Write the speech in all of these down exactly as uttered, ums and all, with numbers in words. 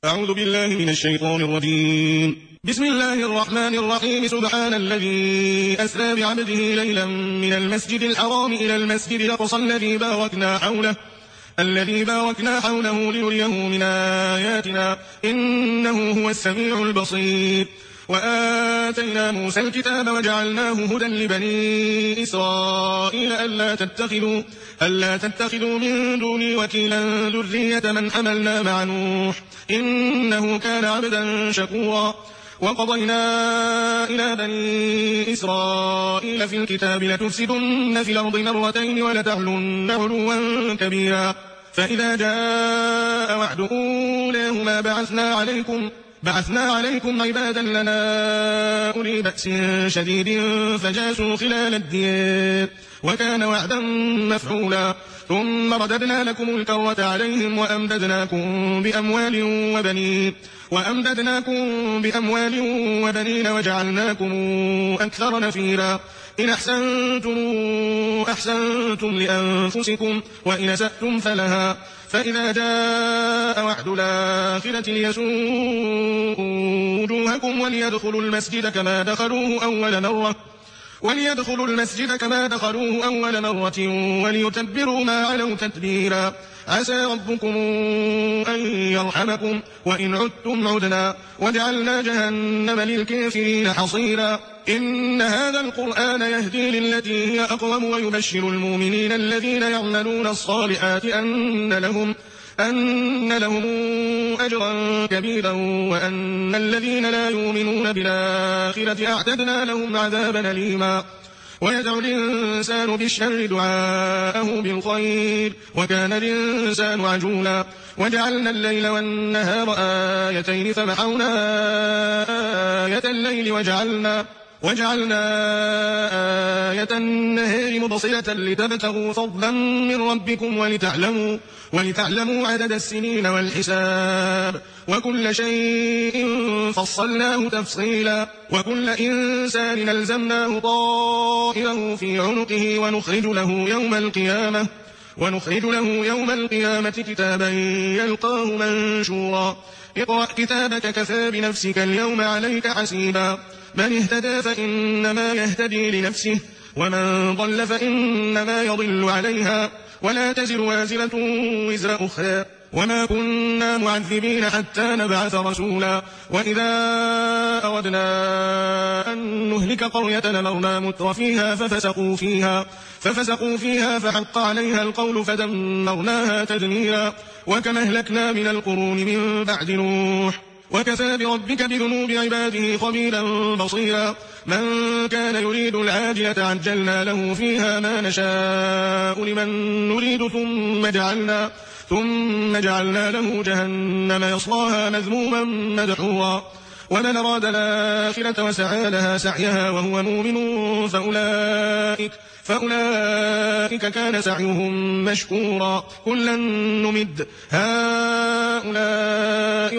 أعوذ بالله من الشيطان الرجيم. بسم الله الرحمن الرحيم. سبحان الذي أسرى بعبده ليلا من المسجد الحرام إلى المسجد الأقصى الذي باركنا حوله الذي باركنا حوله لنريه من آياتنا إنه هو السميع البصير. وآتينا موسى الكتاب وجعلناه هدى لبني إسرائيل ألا تتخذوا, ألا تتخذوا من دوني وكيلا ذرية من حملنا مع نوح إنه كان عبدا شكورا. وقضينا إلى بني إسرائيل في الكتاب لتفسدن في الأرض مرتين ولتعلن علوا كبيرا فإذا جاء وعد أولاهما بعثنا عليكم بعثنا عليكم عبادا لنا أولي بأس شديد فجاسوا خلال الديار وكان وعدا مفعولا. ثم رددنا لكم الكرة عليهم وأمددناكم بأموال وبنين وأمددناكم بأموال وبنين وجعلناكم أكثر نفيرا. إن أحسنتم أحسنتم لأنفسكم وإن أسأتم فلها. فإذا جاء وعد الآخرة ليسوءوا وجوهكم وليدخلوا المسجد كما دخلوه أول مرة وليدخلوا المسجد كما دخلوه أول مرة وليتبروا ما علوا تتبيرا. عسى ربكم أن يرحمكم وإن عدتم عدنا وجعلنا جهنم للكافرين حصيرا. إن هذا القرآن يهدي للتي هي أقوم ويبشر المؤمنين الذين يعملون الصالحات أن لهم أن لهم أجرا كبيرا وأن الذين لا يؤمنون بالآخرة أعتدنا لهم عذابا أليما. ويدعو الإنسان بالشر دعاءه بالخير وكان الإنسان عجولا. وجعلنا الليل والنهار آيتين فمحونا آية الليل وجعلنا وجعلنا آية النهار مبصرة لتبتغوا فضلا من ربكم ولتعلموا, ولتعلموا عدد السنين والحساب وكل شيء فصلناه تفصيلا. وكل إنسان ألزمناه طائره في عنقه ونخرج له يوم القيامة ونخرج له يوم القيامة كتابا يلقاه منشورا. اقرأ كتابك كفى بنفسك اليوم عليك حسيبا. من اهتدى فإنما يهتدي لنفسه ومن ضل فإنما يضل عليها ولا تزر وازرة وزر أخرى وما كنا معذبين حتى نبعث رسولا. وإذا أردنا أن نهلك قرية أمرنا متر فيها ففسقوا فيها, ففسقوا فيها فحق عليها القول فدمرناها تدميرا. وكما أهلكنا من القرون من بعد نوح وكفى بربك بذنوب عباده خبيرا بصيرا. من كان يريد العاجلة عجلنا له فيها ما نشاء لمن نريد ثم جعلنا, ثم جعلنا له جهنم يصلاها مذموما مدحورا. ومن أراد الآخرة وسعى لها سعيها وهو مؤمن فأولئك, فأولئك كان سعيهم مشكورا. كلا نمد هؤلاء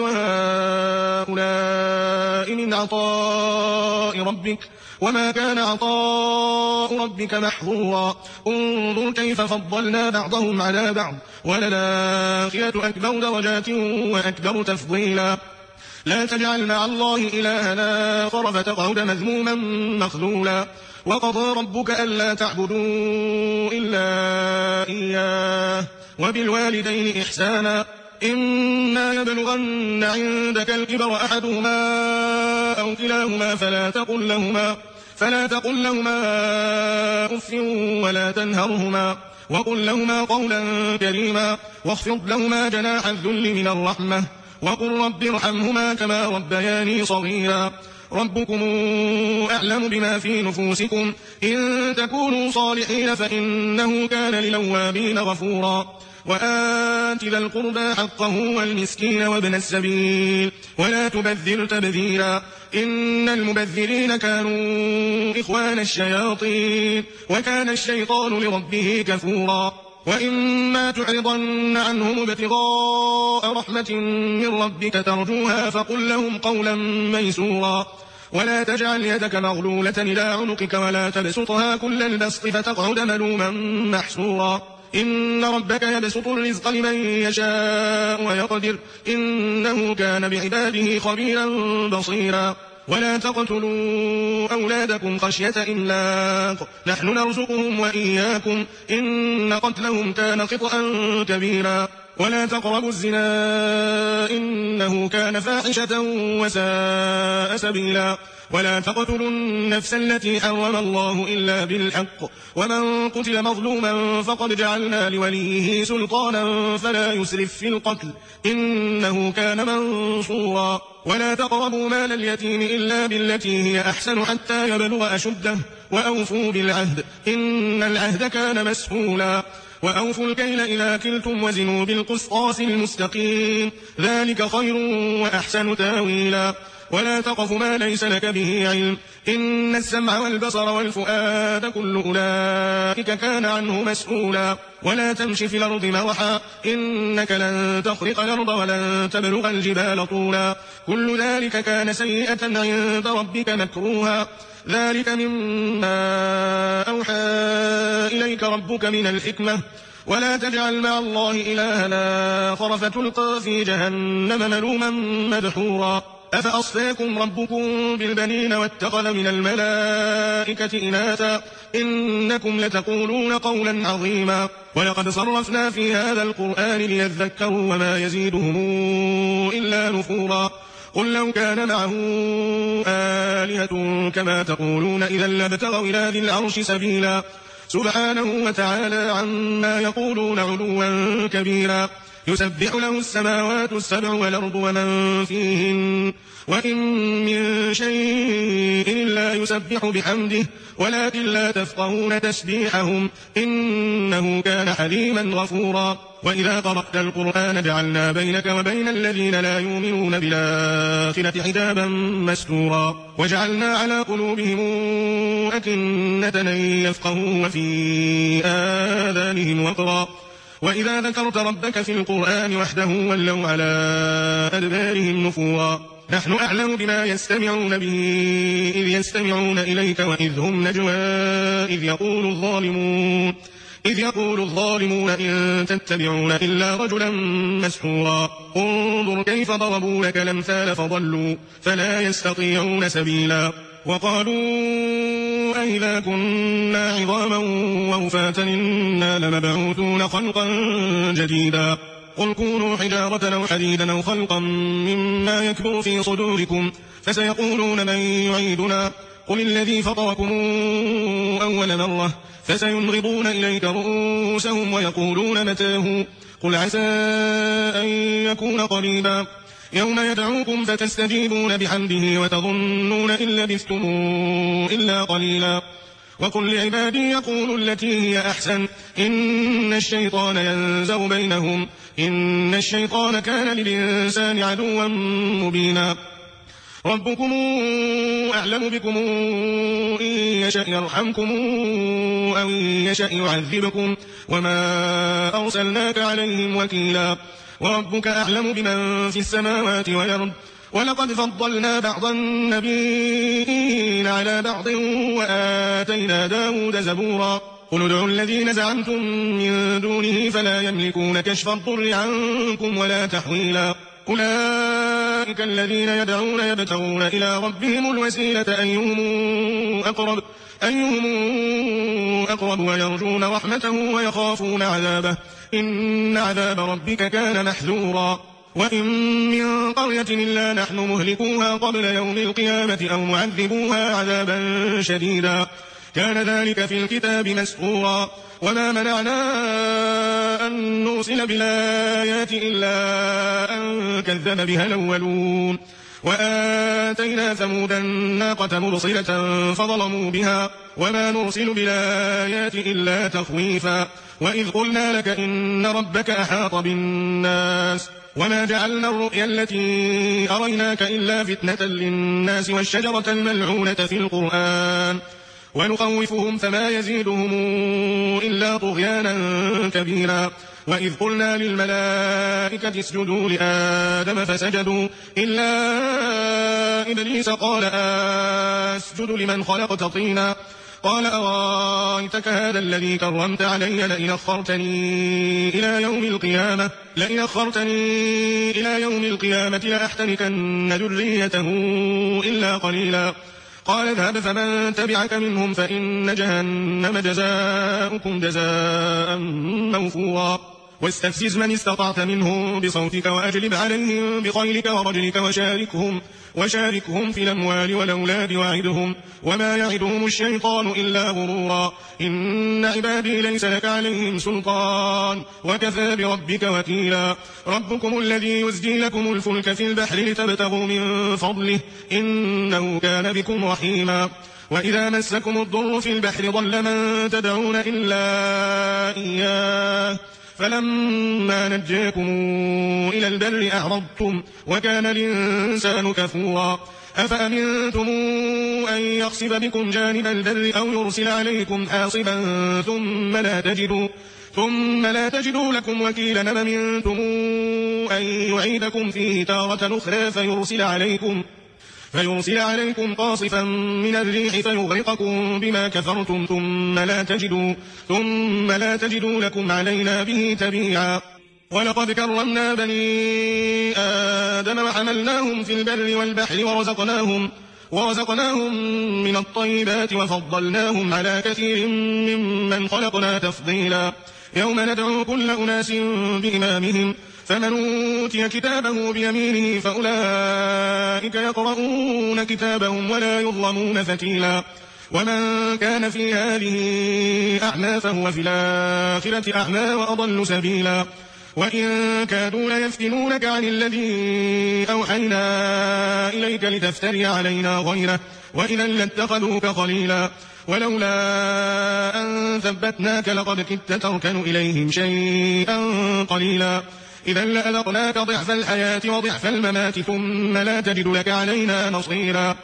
وهؤلاء من عطاء ربك وما كان عطاء ربك محظورا. انظر كيف فضلنا بعضهم على بعض وللآخرة أكبر درجات وأكبر تفضيلا. لا تجعل مع الله إلهنا آخر فتقعد مذموما مخذولا. وقضى ربك ألا تعبدوا إلا إياه وبالوالدين إحسانا. إما يبلغن عندك الكبر أحدهما أو كلاهما فلا تقل لهما, فلا تقل لهما أف ولا تنهرهما وقل لهما قولا كريما واخفض لهما جناح الذل من الرحمة وقل رب ارحمهما كما ربياني صغيرا. ربكم أعلم بما في نفوسكم إن تكونوا صالحين فإنه كان للأوابين غفورا. وآت ذا القربى حقه والمسكين وابن السبيل ولا تبذر تبذيرا. إن المبذرين كانوا إخوان الشياطين وكان الشيطان لربه كفورا. وإما تعرضن عنهم ابتغاء رحمة من ربك ترجوها فقل لهم قولا ميسورا. ولا تجعل يدك مغلولة إلى عنقك ولا تبسطها كل البسط فتقعد ملوما محسورا. إن ربك يبسط الرزق لمن يشاء ويقدر إنه كان بعباده خبيرا بصيرا ولا تقتلوا أولادكم خشية إملاق نحن نرزقهم وإياكم إن قتلهم كان خطأ كبيرا ولا تقربوا الزنا إنه كان فاحشة وساء سبيلا ولا تقتلوا النفس التي حرم الله إلا بالحق ومن قتل مظلوما فقد جعلنا لوليه سلطانا فلا يسرف في القتل إنه كان منصورا ولا تقربوا مال اليتيم إلا بالتي هي أحسن حتى يبلغ أشده وأوفوا بالعهد إن العهد كان مسؤولا وأوفوا الكيل إذا كلتم وزنوا بالقسطاس المستقيم ذلك خير وأحسن تاويلا ولا تقف ما ليس لك به علم إن السمع والبصر والفؤاد كل أولئك كان عنه مسؤولا ولا تمش في الأرض مرحا إنك لن تخرق الأرض ولن تبلغ الجبال طولا كل ذلك كان سيئة عند ربك مكروها ذلك مما أوحى إليك ربك من الحكمة ولا تجعل مع الله إلها آخر فتلقى في جهنم ملوما مدحورا أفأصفاكم ربكم بالبنين واتخذ من الملائكة إناثا إنكم لتقولون قولا عظيما ولقد صرفنا في هذا القرآن ليذكروا وما يزيدهم إلا نفورا قل لو كان معه آلهة كما تقولون إذا لابتغوا إلى ذي العرش سبيلا سبحانه وتعالى عما يقولون علوا كبيرا يسبح له السماوات السبع والأرض ومن فيهن وإن من شيء إلا يسبح بحمده ولكن لا تفقهون تسبيحهم إنه كان حليما غفورا وإذا قرأت القرآن جعلنا بينك وبين الذين لا يؤمنون بالآخرة حجابا مستورا وجعلنا على قلوبهم أكنة أن يفقهوا وفي آذانهم وقرا وإذا ذكرت ربك في القرآن وحده ولوا على أدبارهم نفورا نحن أعلم بما يستمعون به إذ يستمعون إليك وإذ هم نجوى إذ يقول الظالمون إذ يقول الظالمون إن تتبعون إلا رجلا مسحورا انظر كيف ضربوا لك الأمثال فضلوا فلا يستطيعون سبيلا وقالوا أئذا كنا عظاما ورفاتا إنا لمبعوثون خلقا جديدا قل كونوا حجارة أو حديدا أو خلقا مما يكبر في صدوركم فسيقولون من يعيدنا قل الذي فطركم أول مرة فسينغضون إليك رؤوسهم ويقولون متاه قل عسى أن يكون قريبا يوم يدعوكم فتستجيبون بحمده وتظنون إن لبثتم إلا قليلا وقل لعبادي يقولوا التي هي أحسن إن الشيطان ينزغ بينهم إن الشيطان كان للإنسان عدوا مبينا ربكم أعلم بكم إن يشأ يرحمكم أو إن يشأ يعذبكم وما أرسلناك عليهم وكيلا وربك أعلم بمن في السماوات والأرض ولقد فضلنا بعض النبيين على بعض وآتينا داود زبورا قل ادعوا الذين زعمتم من دونه فلا يملكون كشف الضر عنكم ولا تحويلا أولئك الذين يدعون يبتغون إلى ربهم الوسيلة أيهم أقرب, أيهم أقرب ويرجون رحمته ويخافون عذابه إن عذاب ربك كان محذورا وإن من قرية إلا نحن مهلكوها قبل يوم القيامة أو معذبوها عذابا شديدا كان ذلك في الكتاب مسطورا وما منعنا أن نرسل بالآيات إلا أن كذب بها الأولون وآتينا ثمود الناقة مبصرة فظلموا بها وما نرسل بالآيات إلا تخويفا وإذ قلنا لك إن ربك أحاط بالناس وما جعلنا الرؤيا التي أريناك إلا فتنة للناس والشجرة الملعونة في القرآن ونخوفهم فما يزيدهم إلا طغيانا كبيرا وإذ قلنا للملائكة اسجدوا لآدم فسجدوا إلا إبليس قال أسجد لمن خلقت طينا قال أرأيتك هذا الذي كرمت علي لئن أخرتني إلى يوم القيامة لئن أخرتني إلى يوم القيامة لأحتركن ذريته إلا قليلا قال اذهب فمن تبعك منهم فإن جهنم جزاؤكم جزاء موفورا واستفزز من استطعت منهم بصوتك وأجلب عليهم بخيلك ورجلك وشاركهم, وشاركهم في الأموال والأولاد وعدهم وما يعدهم الشيطان إلا غرورا إن عبادي ليس لك عليهم سلطان وكفى بربك وكيلا ربكم الذي يزجي لكم الفلك في البحر لتبتغوا من فضله إنه كان بكم رحيما وإذا مسكم الضر في البحر ضل من تدعون إلا إياه فلما نجاكم إلى البر أعرضتم وكان الإنسان كفورا أفأمنتم أن يخسف بكم جانب البر أو يرسل عليكم حاصبا ثم لا تجدوا ثم لا تجدوا لكم وكيلا أم أمنتم أن يعيدكم فيه تارة أخرى فيرسل عليكم فيرسل عليكم قاصفا من الريح فيغرقكم بما كفرتم ثم لا تجدوا ثم لا تجدوا لكم علينا به تبيعا ولقد كرمنا بني آدم وحملناهم في البر والبحر ورزقناهم ورزقناهم من الطيبات وفضلناهم على كثير ممن خلقنا تفضيلا يوم ندعو كل أناس بإمامهم فمن أوتي كتابه بيمينه فأولئك يقرؤون كتابهم ولا يظلمون فتيلا ومن كان في هذه أعمى فهو في الآخرة أعمى وأضل سبيلا وإن كادوا ليفتنونك عن الذي أوحينا إليك لتفتري علينا غيره وإذا لاتخذوك خليلا ولولا أن ثبتناك لقد كدت تركن إليهم شيئا قليلا إذا لأذقناك ضعف الحياة وضعف الممات ثم لا تجد لك علينا نصيرا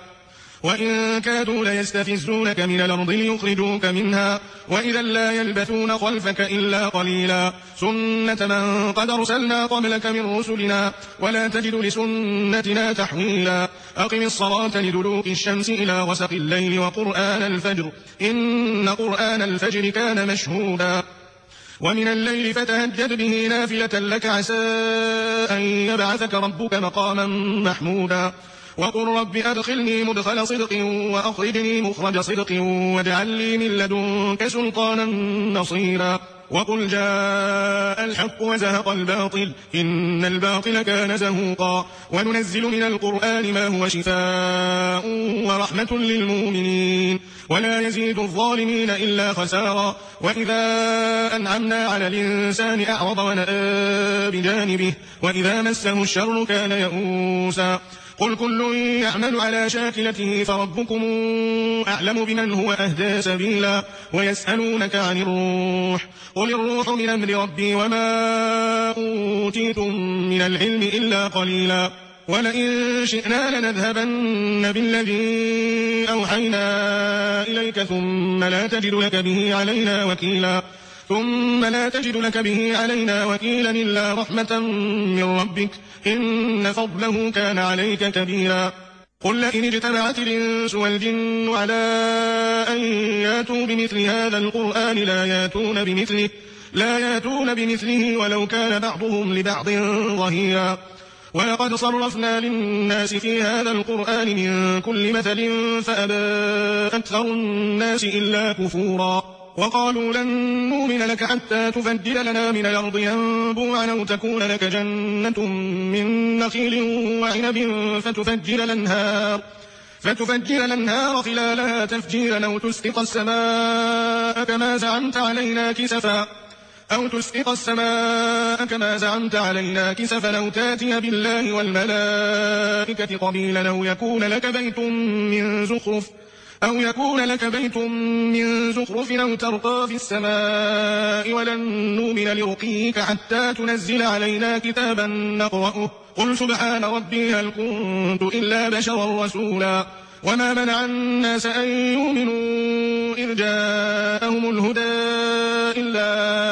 وإن كادوا ليستفزونك من الأرض ليخرجوك منها وإذا لا يلبثون خلفك إلا قليلا سنة من قد أرسلنا قبلك من رسلنا ولا تجد لسنتنا تحويلا أقم الصلاة لدلوك الشمس إلى غسق الليل وقرآن الفجر إن قرآن الفجر كان مشهودا ومن الليل فتهجد به نافلة لك عسى أن يبعثك ربك مقاما محمودا وقل رب أدخلني مدخل صدق وأخرجني مخرج صدق واجعل لي من لدنك سلطانا نصيرا وقل جاء الحق وزهق الباطل إن الباطل كان زهوقا وننزل من القرآن ما هو شفاء ورحمة للمؤمنين ولا يزيد الظالمين إلا خسارا وإذا أنعمنا على الإنسان أعرض ونأى بجانبه وإذا مسه الشر كان يئوسا قل كل يعمل على شاكلته فربكم أعلم بمن هو أهدى سبيلا ويسألونك عن الروح قل الروح من أمر ربي وما أوتيتم من العلم إلا قليلا ولئن شئنا لنذهبن بالذي أوحينا إليك ثم لا تجد لك به علينا وكيلا ثم لا تجد لك به علينا وكيلا إلا رحمة من ربك إن فضله كان عليك كبيرا قل لئن اجتمعت الإنس والجن على أن ياتوا بمثل هذا القرآن لا ياتون بمثله, لا ياتون بمثله ولو كان بعضهم لبعض ظهيرا ولقد صرفنا للناس في هذا القرآن من كل مثل فأبى أكثر الناس إلا كفورا وقالوا لن نؤمن لك حتى تفجر لنا من الأرض ينبوعا أو تكون لك جنة من نخيل وعنب فتفجر الأنهار فتفجر الأنهار خلالها تفجيرا أو تسقط السماء كما زعمت علينا كسفا أو تسقط السماء كما زعمت علينا كسفا أو تاتي بالله والملائكة قبيلا أو يكون لك بيت من زخرف أو يكون لك بيت من زخرف أو ترقى في السماء ولن نؤمن لرقيك حتى تنزل علينا كتابا نقرأه قل سبحان ربي هل كنت إلا بشرا رسولا وما منع الناس أن يؤمنوا إذ جاءهم الهدى إلا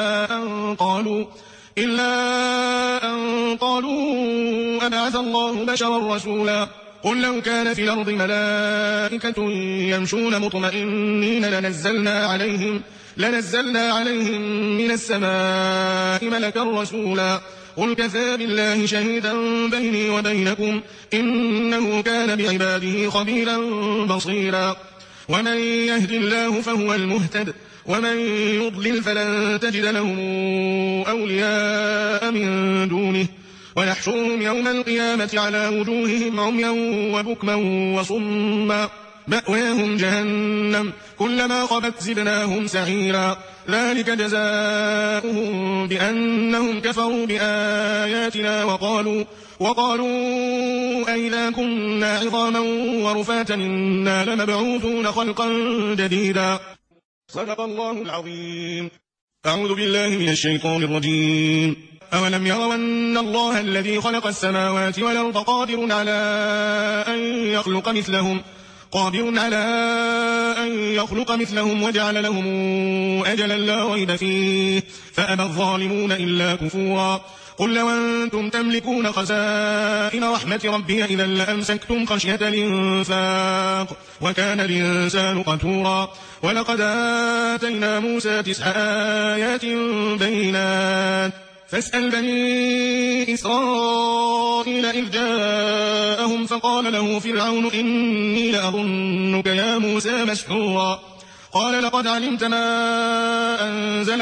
أن قالوا إلا أن قالوا أبعث الله بشرا رسولا قل لو كان في الأرض ملائكة يمشون مطمئنين لنزلنا عليهم, لنزلنا عليهم من السماء ملكا رسولا قل كفى بالله شهيدا بيني وبينكم إنه كان بعباده خبيرا بصيرا ومن يهد الله فهو المهتد ومن يضلل فلن تجد لهم أولياء من دونه ونحشرهم يوم القيامة على وجوههم عميا وبكما وصما مأواهم جهنم كلما خبت زدناهم سعيرا ذلك جزاؤهم بأنهم كفروا بآياتنا وقالوا وقالوا أئذا كنا عظاما ورفاتا إنا لمبعوثون خلقا جديدا. صدق الله العظيم. أعوذ بالله من الشيطان الرجيم. أولم يروا أن الله الذي خلق السماوات والأرض قادر على أن يخلق مثلهم قادر على أن يخلق مثلهم وجعل لهم أجلا لا ريب فيه فأبى الظالمون إلا كفورا قل لو أنتم تملكون خزائن رحمة ربي إذا لأمسكتم خشية الإنفاق وكان الإنسان قتورا ولقد آتينا موسى تسع آيات بينات فاسأل بني إسرائيل إذ جاءهم فقال له فرعون إني لأظنك يا موسى مسحورا قال لقد علمت ما أنزل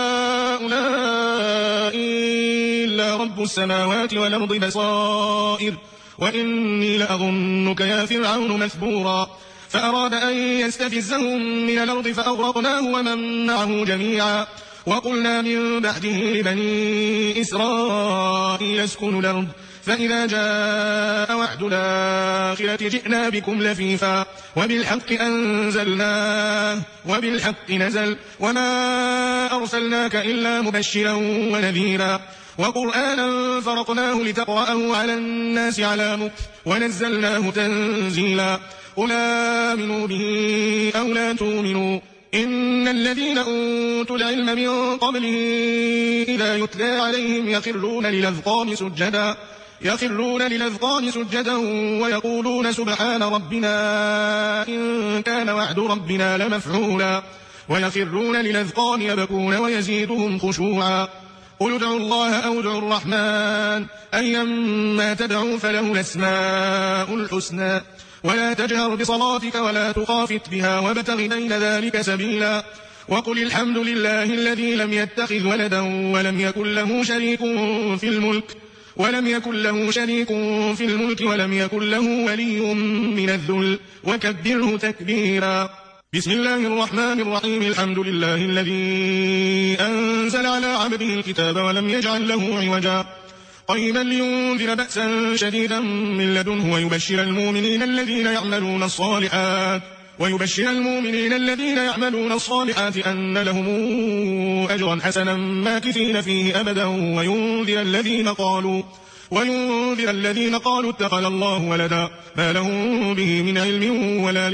هؤلاء إلا رب السماوات والأرض بصائر وإني لأظنك يا فرعون مثبورا فأراد أن يستفزهم من الأرض فأغرقناه ومن معه جميعا وقلنا من بعده لبني إسرائيل اسكنوا الأرض فإذا جاء وعد الآخرة جئنا بكم لفيفا وبالحق أنزلناه وبالحق نزل وما أرسلناك إلا مبشرا ونذيرا وقرآنا فرقناه لتقرأه على الناس على مكث ونزلناه تنزيلا قل آمنوا به أو لا تؤمنوا إن الذين أوتوا العلم من قبله إذا يتلى عليهم يخرون للأذقان سجدا يخرون للأذقان سجدا ويقولون سبحان ربنا إن كان وعد ربنا لمفعولا ويخرون للأذقان يبكون ويزيدهم خشوعا قل ادعوا الله أو ادعوا الرحمن أيما تدعوا فله الأسماء الحسنى ولا تجهر بصلاتك ولا تخافت بها وابتغ بين ذلك سبيلا وقل الحمد لله الذي لم يتخذ ولدا ولم يكن له شريك في الملك ولم يكن له شريك في الملك ولم يكن له ولي من الذل وكبره تكبيرا. بسم الله الرحمن الرحيم. الحمد لله الذي أنزل على عبده الكتاب ولم يجعل له عوجا قيما لينذر بأسا شديدا من لدنه ويبشر المؤمنين الذين يعملون الصالحات ويبشر المؤمنين الذين يعملون الصالحات أن لهم أجرا حسنا ماكثين فيه أبدا وينذر الذين قالوا وينذر الذين قالوا اتخذ الله ولدا ما لهم به من علم ولا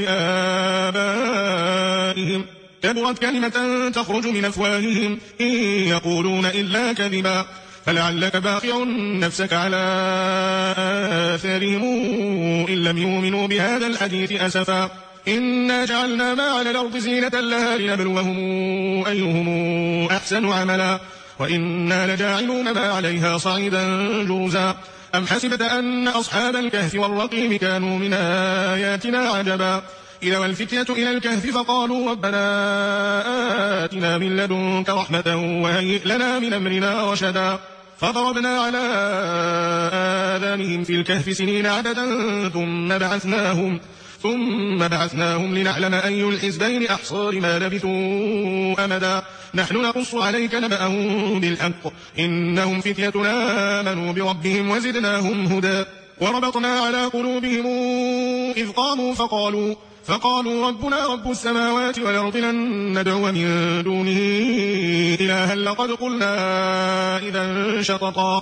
لآبائهم كبرت كلمة تخرج من أفواههم إن يقولون إلا كذبا فلعلك باخع نفسك على آثارهم إن لم يؤمنوا بهذا الحديث أسفا إنا جعلنا ما على الأرض زينة لها لنبلوهم أيهم أحسن عملا وإنا لجاعلون ما عليها صعيدا جرزا أم حسبت أن أصحاب الكهف والرقيم كانوا من آياتنا عجبا إذا والفتية إلى الكهف فقالوا ربنا آتنا من لدنك رحمة وهيئ لنا من أمرنا رشدا فضربنا على آذانهم في الكهف سنين عددا ثم بعثناهم ثم بعثناهم لنعلم أي الحزبين أحصى لما لبثوا أمدا نحن نقص عليك نبأهم بالحق إنهم فتية آمنوا بربهم وزدناهم هدى وربطنا على قلوبهم إذ قاموا فقالوا فقالوا ربنا رب السماوات والأرض لن ندعو من دونه إلها لقد قلنا إذا شططا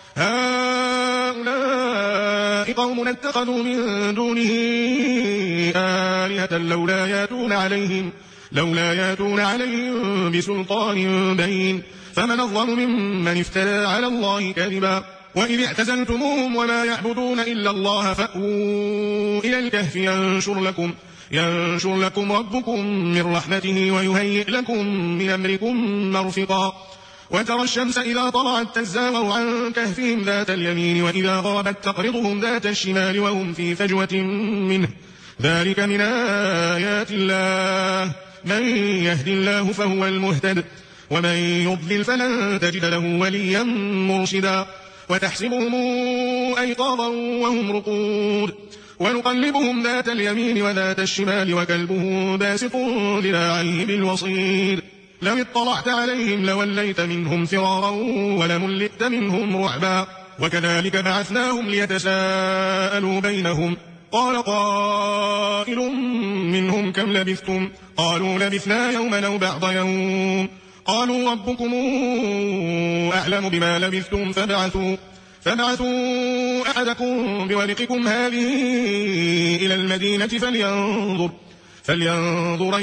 هؤلاء قوم اتخذوا من دونه آلهة لولا ياتون عليهم لولا ياتون عليهم بسلطان بين فمن أظلم ممن افترى على الله كذبا وإذ اعتزلتموهم وما يعبدون إلا الله فأووا إلى الكهف ينشر لكم, ينشر لكم ربكم من رحمته ويهيئ لكم من أمركم مرفقا وترى الشمس إذا طلعت تزاور عن كهفهم ذات اليمين وإذا غربت تقرضهم ذات الشمال وهم في فجوة منه ذلك من آيات الله من يهد الله فهو المهتد ومن يضلل فلن تجد له وليا مرشدا وتحسبهم أيقاظا وهم رقود ونقلبهم ذات اليمين وذات الشمال وكلبهم باسط ذراعيه بالوصيد لو اطلعت عليهم لوليت منهم فرارا ولملئت منهم رعبا وكذلك بعثناهم ليتساءلوا بينهم قال قائل منهم كم لبثتم قالوا لبثنا يوما أو بعض يوم قالوا ربكم أعلم بما لبثتم فبعثوا, فبعثوا أحدكم بورقكم هذه إلى المدينة فلينظر, فلينظر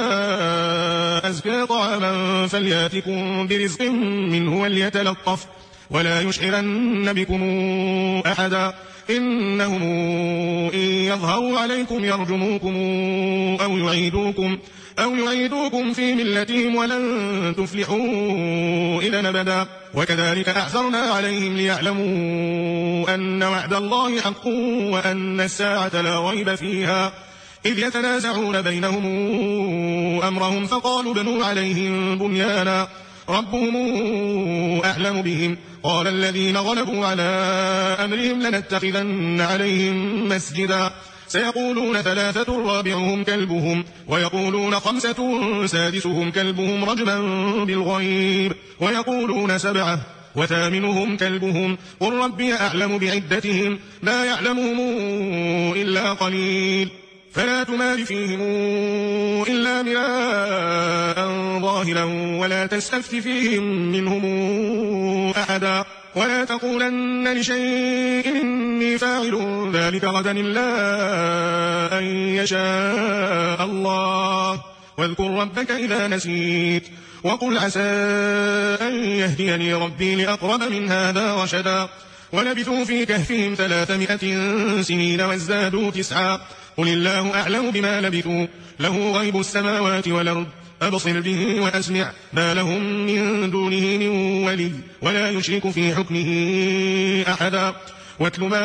أيها أزكى طعاما فلياتكم برزق منه وليتلطف ولا يشعرن بكم أحدا إنهم إن يظهروا عليكم يرجموكم أو يعيدوكم, أو يعيدوكم في ملتهم ولن تفلحوا إذا أبدا وكذلك أعثرنا عليهم ليعلموا أن وعد الله حق وأن الساعة لا ريب فيها إذ يتنازعون بينهم أمرهم فقالوا ابنوا عليهم بنيانا ربهم أعلم بهم قال الذين غلبوا على أمرهم لنتخذن عليهم مسجدا سيقولون ثلاثة رابعهم كلبهم ويقولون خمسة سادسهم كلبهم رجما بالغيب ويقولون سبعة وثامنهم كلبهم قل ربي أعلم بعدتهم لا يعلمهم إلا قليل فلا تمار فيهم إلا مراء ظاهرا ولا تستفت فيهم منهم أحدا ولا تقولن لشيء إني فاعل ذلك غدا إلا أن يشاء الله واذكر ربك إذا نسيت وقل عسى أن يهديني ربي لأقرب من هذا رشدا ولبثوا في كهفهم ثلاثمائة سنين وازدادوا تسعا قل الله أعلم بما لبثوا له غيب السماوات والأرض أبصر به وأسمع ما لهم من دونه من ولي ولا يشرك في حكمه أحدا واتل ما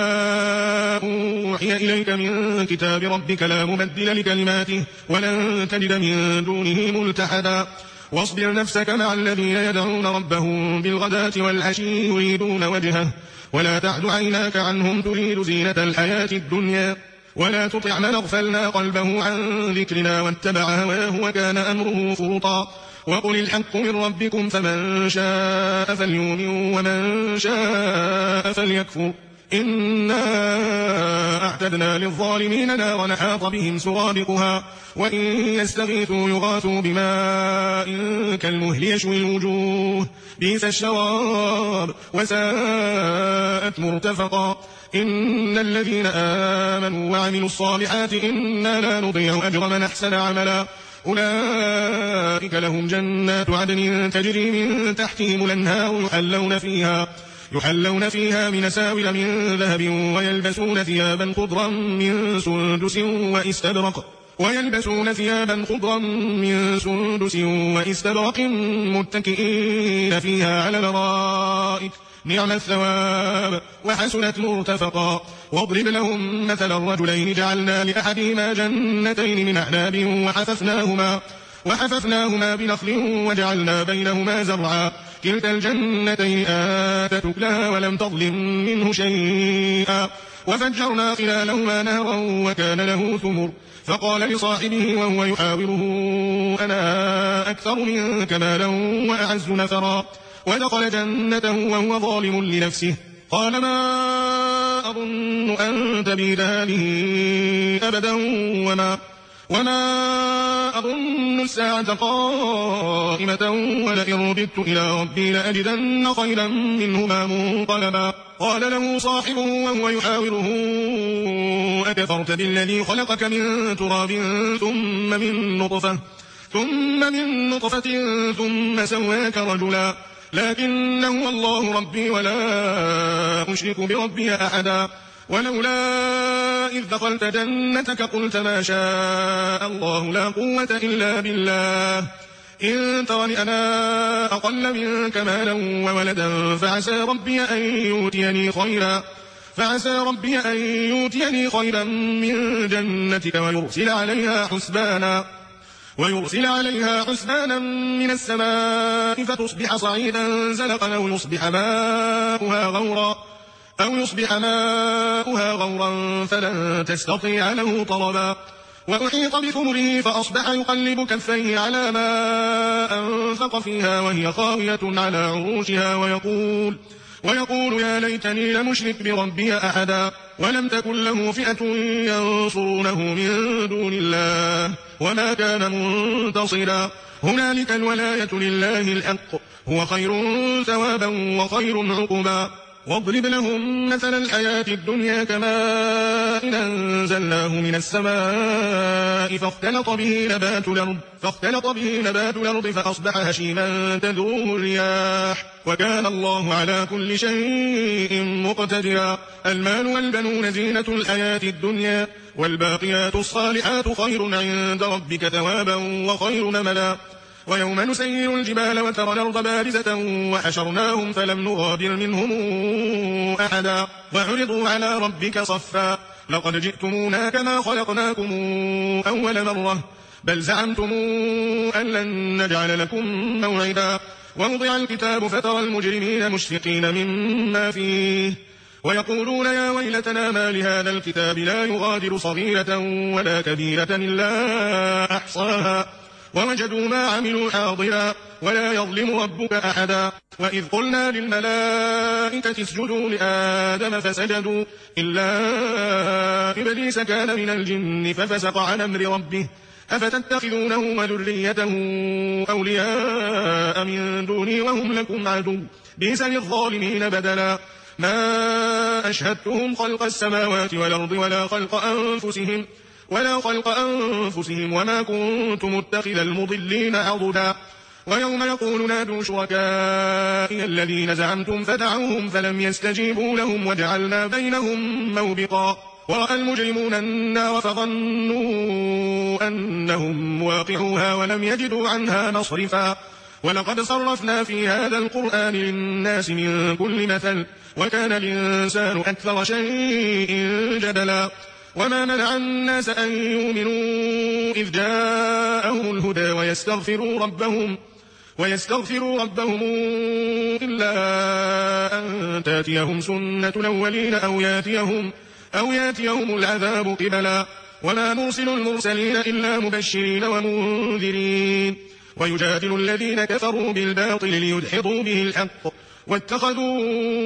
أوحي إليك من كتاب ربك لا مبدل لكلماته ولن تجد من دونه ملتحدا واصبر نفسك مع الذين يدعون ربهم بالغداة والعشي يريدون وجهه ولا تعد عيناك عنهم تريد زينة الحياة الدنيا ولا تطع من اغفلنا قلبه عن ذكرنا واتبع هواه وكان أمره فرطا وقل الحق من ربكم فمن شاء فليؤمن ومن شاء فليكفر إنا أعتدنا للظالمين نارا حاط بهم سرادقها وإن يستغيثوا يغاثوا بماء كالمهل يشوي الوجوه بئس الشراب وساءت مرتفقا إن الذين آمنوا وعملوا الصالحات إنا لا نضيع أجر من أحسن عملا أولئك لهم جنات عدن تجري من تحتهم الأنهار يحلون فيها يحلون فيها من ساور من ذهب ويلبسون ثيابا خضرا من سندس وإستبرق ويلبسون ثيابا خضرا من سندس وإستبرق متكئين فيها على الأرائك نعم الثواب وحسنت مرتفقا واضرب لهم مثل الرجلين جعلنا لأحدهما جنتين من أعناب وحففناهما وحففناهما بنخل وجعلنا بينهما زرعا كلتا الجنتين آتت أكلها ولم تظلم منه شيئا وفجرنا خلالهما نهرا وكان له ثمر فقال لصاحبه وهو يحاوره أنا أكثر منك مالا وأعز نفرا ودخل جنته وهو ظالم لنفسه قال ما أظن أن تبيد هذه أبدا وما وما أظن الساعة قائمة ولئن رددت إلى ربي لأجدن خيرا منهما منقلبا قال له صاحبه وهو يحاوره أكفرت بالذي خلقك من تراب ثم من نطفة ثم من نطفة ثم سواك رجلا لكن هو الله ربي ولا أشرك بربي أحدا. ولولا إذ دخلت جنتك قلت ما شاء الله لا قوة إلا بالله إن ترني أنا أقل منك مالا وولدا فعسى ربي أن يؤتيني خيرا فعسى ربي أن يؤتيني خيرا من جنتك ويرسل عليها حسبانا ويرسل عليها حسبانا من السماء فتصبح صعيدا زلقا أو يصبح ماؤها غورا أو يصبح ماؤها غورا فلن تستطيع له طلبا. وأحيط بثمره فأصبح يقلب كفيه على ما أنفق فيها وهي خاوية على عروشها ويقول ويقول يا ليتني لمشرك بربي أحدا. ولم تكن له فئة ينصرونه من دون الله وما كان منتصرا. هنالك الولاية لله الحق هو خير ثوابا وخير عقبا. واضرب لهم مثل الحياة الدنيا كماء إن أنزلناه من السماء فاختلط به نبات الأرض فاختلط به نبات الأرض فأصبح هشيما تذروه الرياح وكان الله على كل شيء مقتدرا. المال والبنون زينة الحياة الدنيا والباقيات الصالحات خير عند ربك ثوابا وخير نملا. ويوم نسير الجبال وترى الأرض بارزة وحشرناهم فلم نغادر منهم أحدا وعرضوا على ربك صفا لقد جئتمونا كما خلقناكم أول مرة بل زعمتم أن لن نجعل لكم موعدا. ووضع الكتاب فترى المجرمين مشفقين مما فيه ويقولون يا ويلتنا ما لهذا الكتاب لا يغادر صغيرة ولا كبيرة إلا أحصاها ووجدوا ما عملوا حاضرا ولا يظلم ربك أحدا. وإذ قلنا للملائكة اسجدوا لآدم فسجدوا إلا إبليس كان من الجن ففسق عن أمر ربه أفتتخذونه وذريته أولياء من دوني وهم لكم عدو بئس للظالمين بدلا. ما أشهدتهم خلق السماوات والأرض ولا خلق أنفسهم ولا خلق أنفسهم وما كنت متخذ المضلين عضدا. ويوم يقول نادوا شركائي الذين زعمتم فدعوهم فلم يستجيبوا لهم وجعلنا بينهم موبقا. ورأى المجرمون النار فظنوا أنهم واقعوها ولم يجدوا عنها مصرفا. ولقد صرفنا في هذا القرآن للناس من كل مثل وكان الإنسان أكثر شيء جدلا. وما منع الناس أن يؤمنوا إذ جاءهم الهدى ويستغفروا ربهم ويستغفروا ربهم إلا أن تاتيهم سنة الأولين أو ياتيهم, أو ياتيهم العذاب قبلا. وما نرسل المرسلين إلا مبشرين ومنذرين ويجادل الذين كفروا بالباطل ليدحضوا به الحق واتخذوا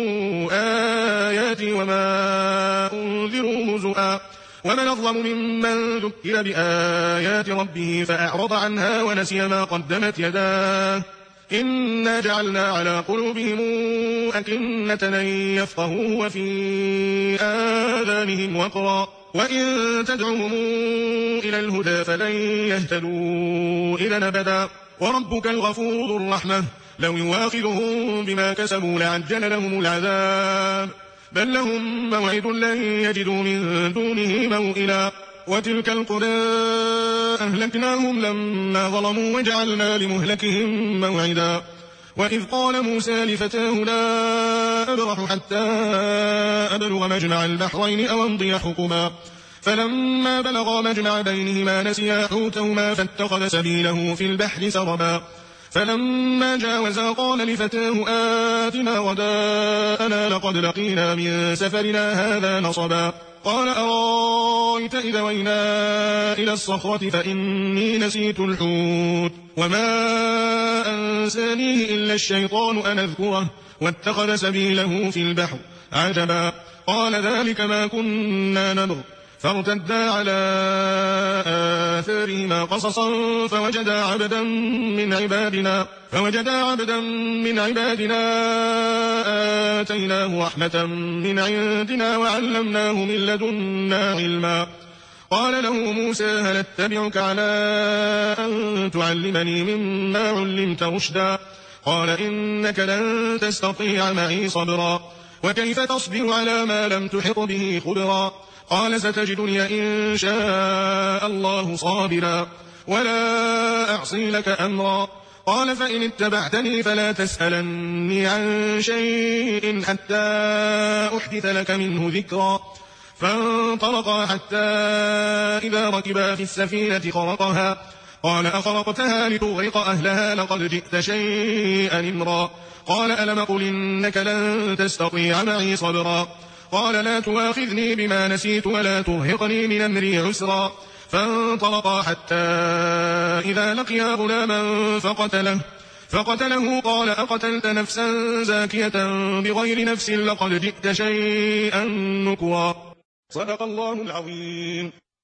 آياتي وما أنذروا هزؤا. ومن أظلم ممن ذكر بآيات ربه فأعرض عنها ونسي ما قدمت يداه إنا جعلنا على قلوبهم أكنة أن يفقهوا وفي آذانهم وقرا وإن تدعوهم إلى الهدى فلن يهتدوا إذا أبدا. وربك الغفور ذو الرحمة لو يواخذهم بما كسبوا لعجل لهم العذاب بل لهم موعد لن يجدوا من دونه موئلا. وتلك القرى أهلكناهم لما ظلموا وجعلنا لمهلكهم موعدا. وإذ قال موسى لفتاه لا أبرح حتى أبلغ مجمع البحرين أو أمضي حقبا فلما بلغا مجمع بينهما نسيا حوتهما فاتخذ سبيله في البحر سربا. فلما جاوزا قال لفتاه آتنا غداءنا لقد لقينا من سفرنا هذا نصبا. قال أرايت إذا وينا إلى الصخرة فإني نسيت الحوت وما أنسانيه إلا الشيطان أن أذكره واتخذ سبيله في البحر عجبا. قال ذلك ما كنا نبغ فارتدا على آثارهما قصصا فوجدا عبدا من عبادنا فوجدا عبدا من عبادنا آتيناه رحمة من عندنا وعلمناه من لدنا علما. قال له موسى هل اتبعك على أن تعلمني مما علمت رشدا قال إنك لن تستطيع معي صبرا وكيف تصبر على ما لم تحط به خبرا قال ستجدني إن شاء الله صابرا ولا أعصي لك أمرا قال فإن اتبعتني فلا تسألني عن شيء حتى أحدث لك منه ذكرا فانطلقا حتى إذا ركبا في السفينة خرقها قال أخرقتها لتغرق أهلها لقد جئت شيئا إمرا قال ألم قل إنك لن تستطيع معي صبرا قال لا تؤاخذني بما نسيت ولا ترهقني من أمري عسرا فانطلقا حتى إذا لقيا غلاما فقتله فقتله قال أقتلت نفسا زاكية بغير نفس لقد جئت شيئا نكرا صدق الله العظيم.